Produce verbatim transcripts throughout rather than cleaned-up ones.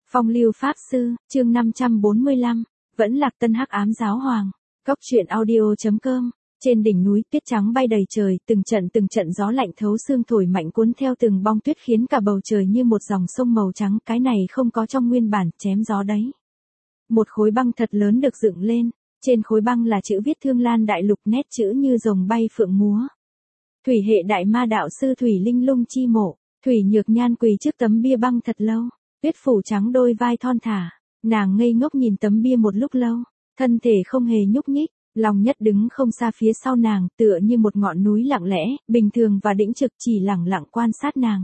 Phong lưu pháp sư, chương năm trăm bốn mươi lăm, vẫn lạc tân hắc ám giáo hoàng. Cốc truyện audio.com. Trên đỉnh núi tuyết trắng bay đầy trời, từng trận từng trận gió lạnh thấu xương thổi mạnh cuốn theo từng bong tuyết khiến cả bầu trời như một dòng sông màu trắng, cái này không có trong nguyên bản, chém gió đấy. Một khối băng thật lớn được dựng lên, trên khối băng là chữ viết Thương Lan Đại Lục, nét chữ như rồng bay phượng múa. Thủy hệ đại ma đạo sư Thủy Linh Lung chi mộ, Thủy Nhược Nhan quỳ trước tấm bia băng thật lâu, tuyết phủ trắng đôi vai thon thả, nàng ngây ngốc nhìn tấm bia một lúc lâu, thân thể không hề nhúc nhích. Long Nhất đứng không xa phía sau nàng, tựa như một ngọn núi lặng lẽ, bình thường và đĩnh trực, chỉ lẳng lặng quan sát nàng.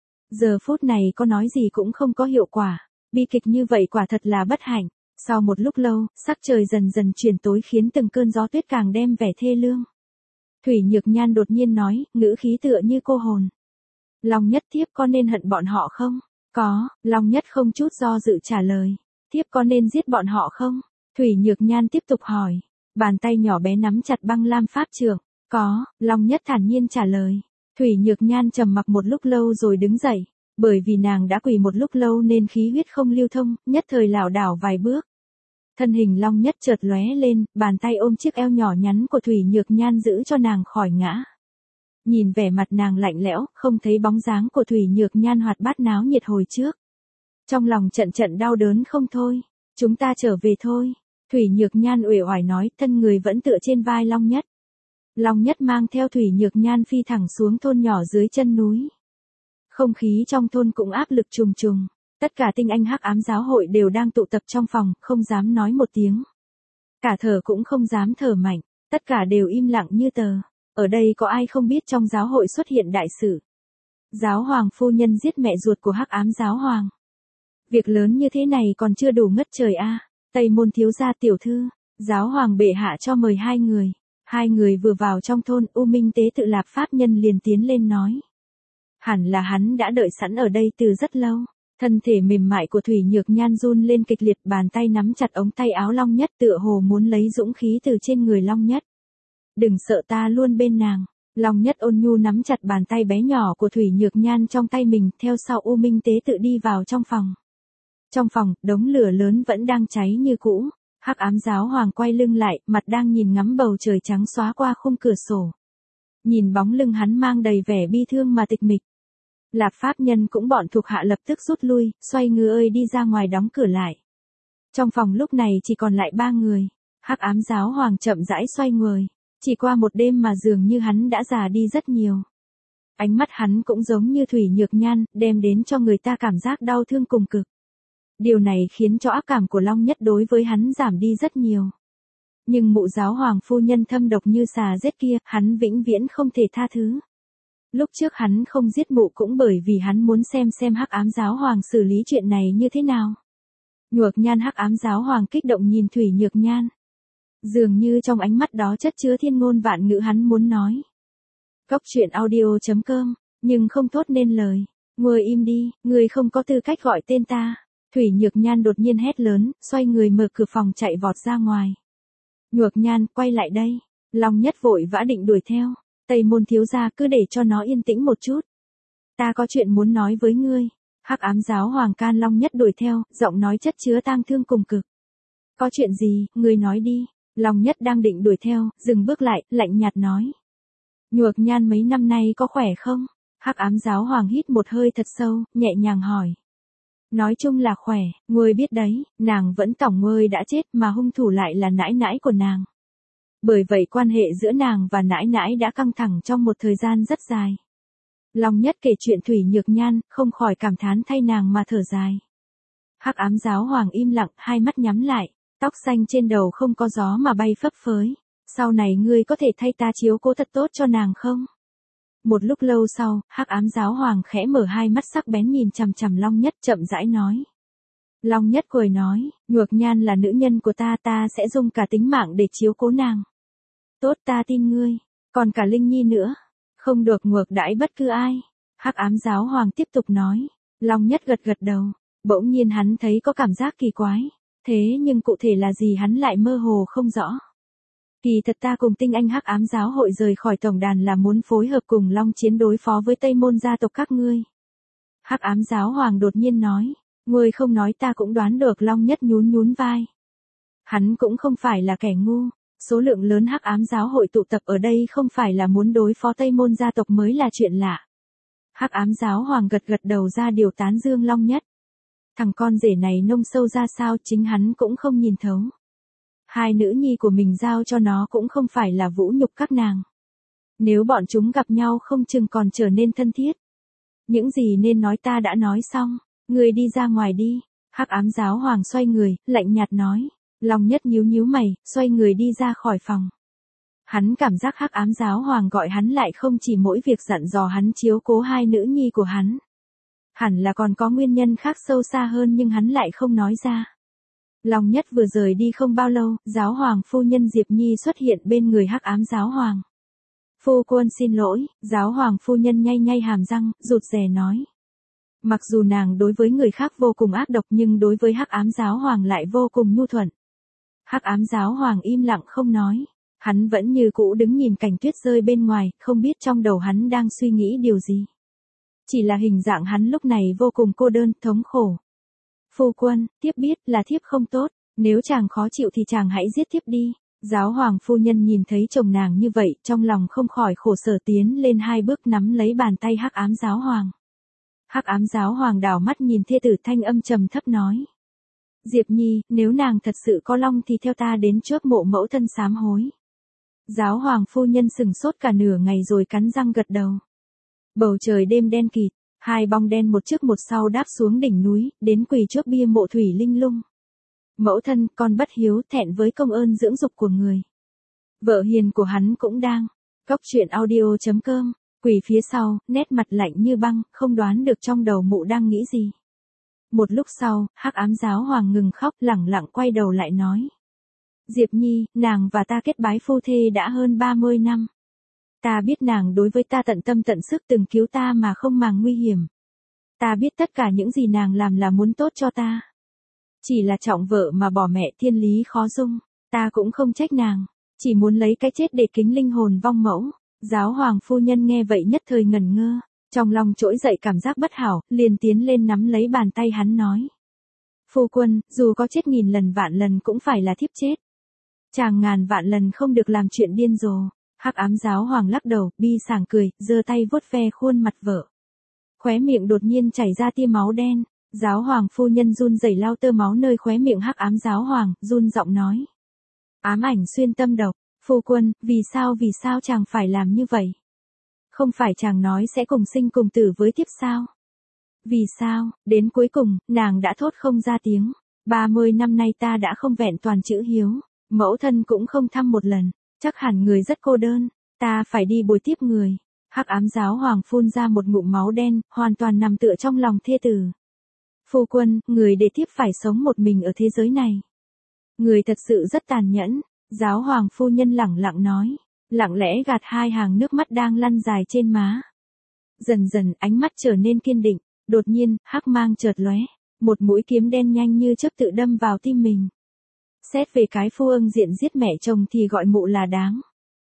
Giờ phút này có nói gì cũng không có hiệu quả, bi kịch như vậy quả thật là bất hạnh. Sau một lúc lâu, sắc trời dần dần chuyển tối khiến từng cơn gió tuyết càng đem vẻ thê lương. Thủy Nhược Nhan đột nhiên nói, ngữ khí tựa như cô hồn. Long Nhất, thiếp có nên hận bọn họ không? Có. Long Nhất không chút do dự trả lời. Thiếp có nên giết bọn họ không? Thủy Nhược Nhan tiếp tục hỏi. Bàn tay nhỏ bé nắm chặt băng lam pháp trượng. Có. Long Nhất thản nhiên trả lời. Thủy Nhược Nhan trầm mặc một lúc lâu rồi đứng dậy. Bởi vì nàng đã quỳ một lúc lâu nên khí huyết không lưu thông, nhất thời lảo đảo vài bước. Thân hình Long Nhất chợt lóe lên, bàn tay ôm chiếc eo nhỏ nhắn của Thủy Nhược Nhan giữ cho nàng khỏi ngã. Nhìn vẻ mặt nàng lạnh lẽo, không thấy bóng dáng của Thủy Nhược Nhan hoạt bát náo nhiệt hồi trước. Trong lòng trận trận đau đớn không thôi. Chúng ta trở về thôi. Thủy Nhược Nhan uể oải nói, thân người vẫn tựa trên vai Long Nhất. Long Nhất mang theo Thủy Nhược Nhan phi thẳng xuống thôn nhỏ dưới chân núi. Không khí trong thôn cũng áp lực trùng trùng. Tất cả tinh anh hắc ám giáo hội đều đang tụ tập trong phòng, không dám nói một tiếng. Cả thở cũng không dám thở mạnh, tất cả đều im lặng như tờ. Ở đây có ai không biết trong giáo hội xuất hiện đại sự? Giáo hoàng phu nhân giết mẹ ruột của hắc ám giáo hoàng. Việc lớn như thế này còn chưa đủ ngất trời a. À. Tây môn thiếu gia tiểu thư, giáo hoàng bệ hạ cho mời hai người. Hai người vừa vào trong thôn, U Minh tế tự Lạp pháp nhân liền tiến lên nói. Hẳn là hắn đã đợi sẵn ở đây từ rất lâu. Thân thể mềm mại của Thủy Nhược Nhan run lên kịch liệt, bàn tay nắm chặt ống tay áo Long Nhất tựa hồ muốn lấy dũng khí từ trên người Long Nhất. Đừng sợ, ta luôn bên nàng. Long Nhất ôn nhu nắm chặt bàn tay bé nhỏ của Thủy Nhược Nhan trong tay mình, theo sau U Minh tế tự đi vào trong phòng. Trong phòng, đống lửa lớn vẫn đang cháy như cũ. Hắc ám giáo hoàng quay lưng lại, mặt đang nhìn ngắm bầu trời trắng xóa qua khung cửa sổ. Nhìn bóng lưng hắn mang đầy vẻ bi thương mà tịch mịch. Lạp pháp nhân cũng bọn thuộc hạ lập tức rút lui, xoay người ơi đi ra ngoài đóng cửa lại. Trong phòng lúc này chỉ còn lại ba người. Hắc ám giáo hoàng chậm rãi xoay người. Chỉ qua một đêm mà dường như hắn đã già đi rất nhiều. Ánh mắt hắn cũng giống như Thủy Nhược Nhan, đem đến cho người ta cảm giác đau thương cùng cực. Điều này khiến cho ác cảm của Long Nhất đối với hắn giảm đi rất nhiều. Nhưng mụ giáo hoàng phu nhân thâm độc như xà rết kia, hắn vĩnh viễn không thể tha thứ. Lúc trước hắn không giết mụ cũng bởi vì hắn muốn xem xem hắc ám giáo hoàng xử lý chuyện này như thế nào. Nhược Nhan hắc ám giáo hoàng kích động nhìn Thủy Nhược Nhan. Dường như trong ánh mắt đó chất chứa thiên ngôn vạn ngữ hắn muốn nói. Cốc truyện audio.com, nhưng không thốt nên lời. Ngồi im đi, người không có tư cách gọi tên ta. Thủy Nhược Nhan đột nhiên hét lớn, xoay người mở cửa phòng chạy vọt ra ngoài. Nhược Nhan, quay lại đây. Long Nhất vội vã định đuổi theo. Tây môn thiếu gia, cứ để cho nó yên tĩnh một chút. Ta có chuyện muốn nói với ngươi. Hắc ám giáo hoàng can Long Nhất đuổi theo, giọng nói chất chứa tang thương cùng cực. Có chuyện gì, ngươi nói đi. Long Nhất đang định đuổi theo, dừng bước lại, lạnh nhạt nói. Nhược Nhan mấy năm nay có khỏe không? Hắc ám giáo hoàng hít một hơi thật sâu, nhẹ nhàng hỏi. Nói chung là khỏe, ngươi biết đấy, nàng vẫn tổng ngơi đã chết mà hung thủ lại là nãi nãi của nàng. Bởi vậy quan hệ giữa nàng và nãi nãi đã căng thẳng trong một thời gian rất dài. Long Nhất kể chuyện Thủy Nhược Nhan, không khỏi cảm thán thay nàng mà thở dài. Hắc ám giáo hoàng im lặng, hai mắt nhắm lại, tóc xanh trên đầu không có gió mà bay phấp phới. Sau này ngươi có thể thay ta chiếu cố thật tốt cho nàng không? Một lúc lâu sau, hắc ám giáo hoàng khẽ mở hai mắt sắc bén nhìn chằm chằm Long Nhất, chậm rãi nói. Long Nhất cười nói, Nhược Nhan là nữ nhân của ta, ta sẽ dùng cả tính mạng để chiếu cố nàng. Tốt, ta tin ngươi, còn cả Linh Nhi nữa, không được ngược đãi bất cứ ai. Hắc ám giáo hoàng tiếp tục nói. Long Nhất gật gật đầu, bỗng nhiên hắn thấy có cảm giác kỳ quái, thế nhưng cụ thể là gì hắn lại mơ hồ không rõ. Kỳ thật ta cùng tinh anh hắc ám giáo hội rời khỏi tổng đàn là muốn phối hợp cùng Long Chiến đối phó với Tây môn gia tộc các ngươi. Hắc ám giáo hoàng đột nhiên nói, Ngươi không nói ta cũng đoán được. Long Nhất nhún nhún vai. Hắn cũng không phải là kẻ ngu, số lượng lớn hắc ám giáo hội tụ tập ở đây không phải là muốn đối phó Tây Môn gia tộc mới là chuyện lạ. Hắc ám giáo hoàng gật gật đầu ra điều tán dương Long Nhất. Thằng con rể này nông sâu ra sao chính hắn cũng không nhìn thấu. Hai nữ nhi của mình giao cho nó cũng không phải là vũ nhục các nàng. Nếu bọn chúng gặp nhau không chừng còn trở nên thân thiết. Những gì nên nói ta đã nói xong, ngươi đi ra ngoài đi. Hắc ám giáo hoàng xoay người, lạnh nhạt nói. Long Nhất nhíu nhíu mày, xoay người đi ra khỏi phòng. Hắn cảm giác hắc ám giáo hoàng gọi hắn lại không chỉ mỗi việc dặn dò hắn chiếu cố hai nữ nhi của hắn. Hẳn là còn có nguyên nhân khác sâu xa hơn nhưng hắn lại không nói ra. Long Nhất vừa rời đi không bao lâu, giáo hoàng phu nhân Diệp Nhi xuất hiện bên người hắc ám giáo hoàng. Phu quân xin lỗi, giáo hoàng phu nhân nhay nhay hàm răng, rụt rè nói. Mặc dù nàng đối với người khác vô cùng ác độc nhưng đối với hắc ám giáo hoàng lại vô cùng nhu thuận. Hắc ám giáo hoàng im lặng không nói. Hắn vẫn như cũ đứng nhìn cảnh tuyết rơi bên ngoài, không biết trong đầu hắn đang suy nghĩ điều gì. Chỉ là hình dạng hắn lúc này vô cùng cô đơn, thống khổ. Phu quân, thiếp biết là thiếp không tốt, nếu chàng khó chịu thì chàng hãy giết thiếp đi. Giáo hoàng phu nhân nhìn thấy chồng nàng như vậy, trong lòng không khỏi khổ sở tiến lên hai bước nắm lấy bàn tay hắc ám giáo hoàng. Hắc ám giáo hoàng đảo mắt nhìn thê tử thanh âm trầm thấp nói. Diệp Nhi, nếu nàng thật sự có long thì theo ta đến trước mộ mẫu thân sám hối. Giáo hoàng phu nhân sừng sốt cả nửa ngày rồi cắn răng gật đầu. Bầu trời đêm đen kịt, hai bóng đen một trước một sau đáp xuống đỉnh núi, đến quỳ trước bia mộ thủy linh lung. Mẫu thân, con bất hiếu, thẹn với công ơn dưỡng dục của người. Vợ hiền của hắn cũng đang. Cốc truyện audio chấm com, quỳ phía sau, nét mặt lạnh như băng, không đoán được trong đầu mụ đang nghĩ gì. Một lúc sau, hắc ám giáo hoàng ngừng khóc, lẳng lặng quay đầu lại nói. Diệp Nhi, nàng và ta kết bái phu thê đã hơn ba mươi năm. Ta biết nàng đối với ta tận tâm tận sức từng cứu ta mà không màng nguy hiểm. Ta biết tất cả những gì nàng làm là muốn tốt cho ta. Chỉ là trọng vợ mà bỏ mẹ thiên lý khó dung, ta cũng không trách nàng, chỉ muốn lấy cái chết để kính linh hồn vong mẫu. Giáo hoàng phu nhân nghe vậy nhất thời ngẩn ngơ, trong lòng trỗi dậy cảm giác bất hảo, liền tiến lên nắm lấy bàn tay hắn nói. Phu quân, dù có chết nghìn lần vạn lần cũng phải là thiếp chết. Chàng ngàn vạn lần không được làm chuyện điên rồ. Hắc ám giáo hoàng lắc đầu, bi sảng cười, giơ tay vuốt ve khuôn mặt vợ. Khóe miệng đột nhiên chảy ra tia máu đen. Giáo hoàng phu nhân run rẩy lau tơ máu nơi khóe miệng hắc ám giáo hoàng, run giọng nói. Ám ảnh xuyên tâm độc, phu quân, vì sao vì sao chàng phải làm như vậy? Không phải chàng nói sẽ cùng sinh cùng tử với thiếp sao? Vì sao, đến cuối cùng, nàng đã thốt không ra tiếng. ba mươi năm nay ta đã không vẹn toàn chữ hiếu, mẫu thân cũng không thăm một lần, chắc hẳn người rất cô đơn, ta phải đi bồi tiếp người. Hắc ám giáo hoàng phun ra một ngụm máu đen, hoàn toàn nằm tựa trong lòng thê tử. Phu quân, người để thiếp phải sống một mình ở thế giới này. Người thật sự rất tàn nhẫn, giáo hoàng phu nhân lẳng lặng nói, lặng lẽ gạt hai hàng nước mắt đang lăn dài trên má. Dần dần ánh mắt trở nên kiên định, đột nhiên, hắc mang chợt lóe, một mũi kiếm đen nhanh như chớp tự đâm vào tim mình. Xét về cái phu ưng diện giết mẹ chồng thì gọi mụ là đáng.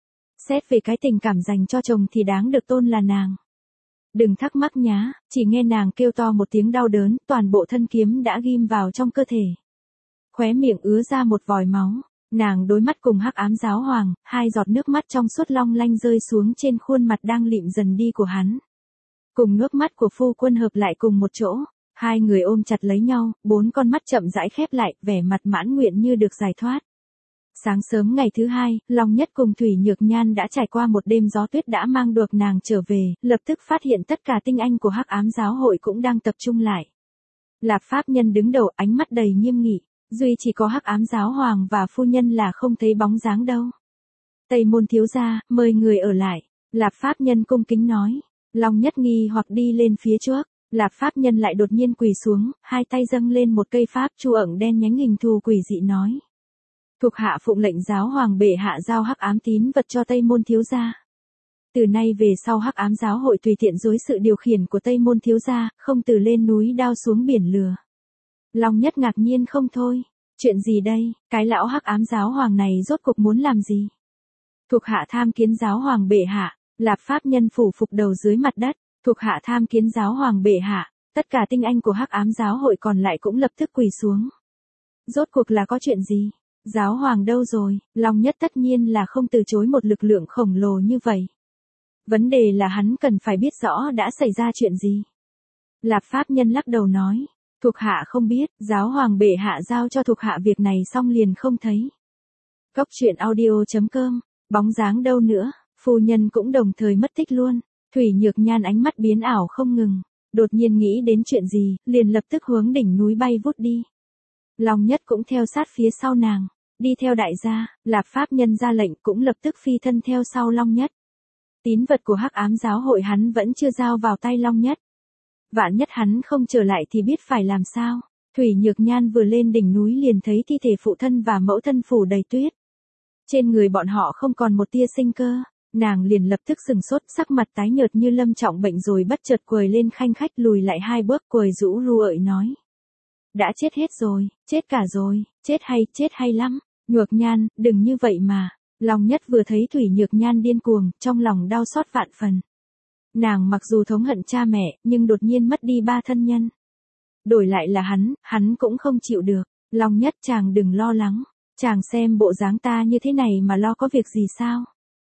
Xét về cái tình cảm dành cho chồng thì đáng được tôn là nàng. Đừng thắc mắc nhá, chỉ nghe nàng kêu to một tiếng đau đớn, toàn bộ thân kiếm đã ghim vào trong cơ thể. Khóe miệng ứa ra một vòi máu, nàng đối mắt cùng hắc ám giáo hoàng, hai giọt nước mắt trong suốt long lanh rơi xuống trên khuôn mặt đang lịm dần đi của hắn. Cùng nước mắt của phu quân hợp lại cùng một chỗ, hai người ôm chặt lấy nhau, bốn con mắt chậm rãi khép lại, vẻ mặt mãn nguyện như được giải thoát. Sáng sớm ngày thứ hai, Long Nhất cùng Thủy Nhược Nhan đã trải qua một đêm gió tuyết đã mang được nàng trở về, lập tức phát hiện tất cả tinh anh của hắc ám giáo hội cũng đang tập trung lại. Lạp Pháp Nhân đứng đầu, ánh mắt đầy nghiêm nghị, duy chỉ có hắc ám giáo hoàng và phu nhân là không thấy bóng dáng đâu. Tây Môn thiếu gia, mời người ở lại. Lạp Pháp Nhân cung kính nói. Long Nhất nghi hoặc đi lên phía trước, Lạp Pháp Nhân lại đột nhiên quỳ xuống, hai tay dâng lên một cây pháp chu ẩn đen nhánh hình thù quỷ dị nói. Thuộc hạ phụng lệnh giáo hoàng bệ hạ giao hắc ám tín vật cho Tây Môn thiếu gia. Từ nay về sau hắc ám giáo hội tùy tiện dưới sự điều khiển của Tây Môn thiếu gia, không từ lên núi đao xuống biển lừa. Long Nhất ngạc nhiên không thôi, chuyện gì đây, cái lão hắc ám giáo hoàng này rốt cuộc muốn làm gì? Thuộc hạ tham kiến giáo hoàng bệ hạ. Lạp Pháp Nhân phủ phục đầu dưới mặt đất, thuộc hạ tham kiến giáo hoàng bệ hạ. Tất cả tinh anh của Hắc Ám giáo hội còn lại cũng lập tức quỳ xuống. Rốt cuộc là có chuyện gì? Giáo hoàng đâu rồi? Long Nhất tất nhiên là không từ chối một lực lượng khổng lồ như vậy. Vấn đề là hắn cần phải biết rõ đã xảy ra chuyện gì. Lạp Pháp Nhân lắc đầu nói, thuộc hạ không biết, giáo hoàng bệ hạ giao cho thuộc hạ việc này xong liền không thấy. Cốc truyện audio chấm com, bóng dáng đâu nữa, phu nhân cũng đồng thời mất tích luôn. Thủy Nhược Nhan ánh mắt biến ảo không ngừng, đột nhiên nghĩ đến chuyện gì, liền lập tức hướng đỉnh núi bay vút đi. Long Nhất cũng theo sát phía sau nàng, đi theo đại gia, Lạp Pháp Nhân ra lệnh cũng lập tức phi thân theo sau Long Nhất. Tín vật của Hắc Ám giáo hội hắn vẫn chưa giao vào tay Long Nhất. Vạn nhất hắn không trở lại thì biết phải làm sao. Thủy Nhược Nhan vừa lên đỉnh núi liền thấy thi thể phụ thân và mẫu thân phủ đầy tuyết. Trên người bọn họ không còn một tia sinh cơ, nàng liền lập tức sừng sốt, sắc mặt tái nhợt như lâm trọng bệnh rồi bất chợt quỳ lên khanh khách lùi lại hai bước, quỳ rũ ru ợi nói. Đã chết hết rồi, chết cả rồi, chết hay, chết hay lắm. Nhược Nhan, đừng như vậy mà. Long Nhất vừa thấy Thủy Nhược Nhan điên cuồng, trong lòng đau xót vạn phần. Nàng mặc dù thống hận cha mẹ, nhưng đột nhiên mất đi ba thân nhân. Đổi lại là hắn, hắn cũng không chịu được. Long Nhất, chàng đừng lo lắng. Chàng xem bộ dáng ta như thế này mà lo có việc gì sao?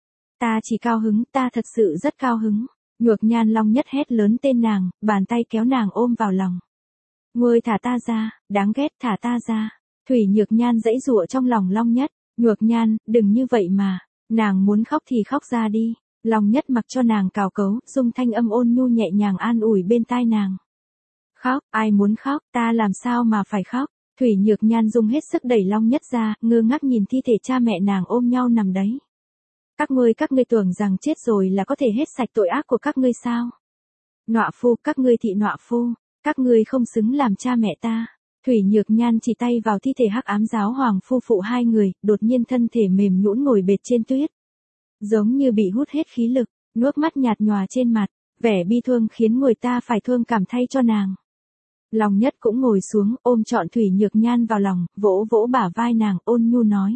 Ta chỉ cao hứng, ta thật sự rất cao hứng. Nhược Nhan. Long Nhất hét lớn tên nàng, bàn tay kéo nàng ôm vào lòng. Ngươi thả ta ra, đáng ghét, thả ta ra. Thủy Nhược Nhan giãy giụa trong lòng Long Nhất. Nhược Nhan, đừng như vậy mà. Nàng muốn khóc thì khóc ra đi. Long Nhất mặc cho nàng cào cấu, dùng thanh âm ôn nhu nhẹ nhàng an ủi bên tai nàng. Khóc, ai muốn khóc, ta làm sao mà phải khóc. Thủy Nhược Nhan dùng hết sức đẩy Long Nhất ra, ngơ ngác nhìn thi thể cha mẹ nàng ôm nhau nằm đấy. Các ngươi các ngươi tưởng rằng chết rồi là có thể hết sạch tội ác của các ngươi sao? Nọa phu, các ngươi thị nọa phu, các ngươi không xứng làm cha mẹ ta. Thủy Nhược Nhan chỉ tay vào thi thể Hắc Ám giáo hoàng phu phụ hai người, đột nhiên thân thể mềm nhũn ngồi bệt trên tuyết. Giống như bị hút hết khí lực, nước mắt nhạt nhòa trên mặt, vẻ bi thương khiến người ta phải thương cảm thay cho nàng. Long Nhất cũng ngồi xuống, ôm trọn Thủy Nhược Nhan vào lòng, vỗ vỗ bả vai nàng, ôn nhu nói.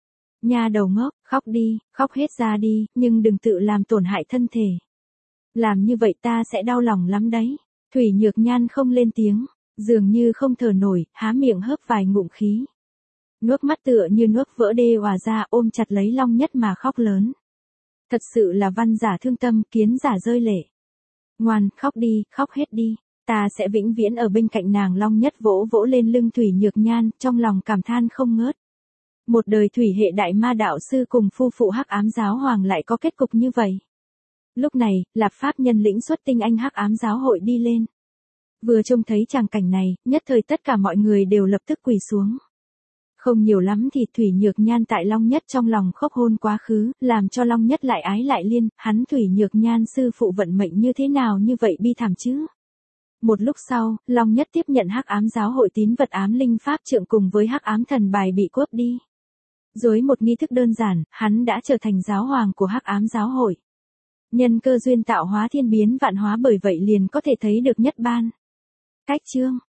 Nha đầu ngốc, khóc đi, khóc hết ra đi, nhưng đừng tự làm tổn hại thân thể. Làm như vậy ta sẽ đau lòng lắm đấy. Thủy Nhược Nhan không lên tiếng, dường như không thở nổi, há miệng hớp vài ngụm khí. Nước mắt tựa như nước vỡ đê òa ra, ôm chặt lấy Long Nhất mà khóc lớn. Thật sự là văn giả thương tâm, kiến giả rơi lệ. Ngoan, khóc đi, khóc hết đi. Ta sẽ vĩnh viễn ở bên cạnh nàng. Long Nhất vỗ vỗ lên lưng Thủy Nhược Nhan, trong lòng cảm than không ngớt. Một đời thủy hệ đại ma đạo sư cùng phu phụ Hắc Ám giáo hoàng lại có kết cục như vậy. Lúc này, Lạp Pháp Nhân lĩnh xuất tinh anh Hắc Ám giáo hội đi lên. Vừa trông thấy tràng cảnh này, nhất thời tất cả mọi người đều lập tức quỳ xuống. Không nhiều lắm thì Thủy Nhược Nhan tại Long Nhất trong lòng khóc hôn quá khứ, làm cho Long Nhất lại ái lại liên, hắn Thủy Nhược Nhan sư phụ vận mệnh như thế nào như vậy bi thảm chứ. Một lúc sau, Long Nhất tiếp nhận Hắc Ám giáo hội tín vật ám linh pháp trượng cùng với Hắc Ám thần bài bị cướp đi. Dưới một nghi thức đơn giản, hắn đã trở thành giáo hoàng của Hắc Ám giáo hội. Nhân cơ duyên tạo hóa thiên biến vạn hóa, bởi vậy liền có thể thấy được nhất ban. Cách chương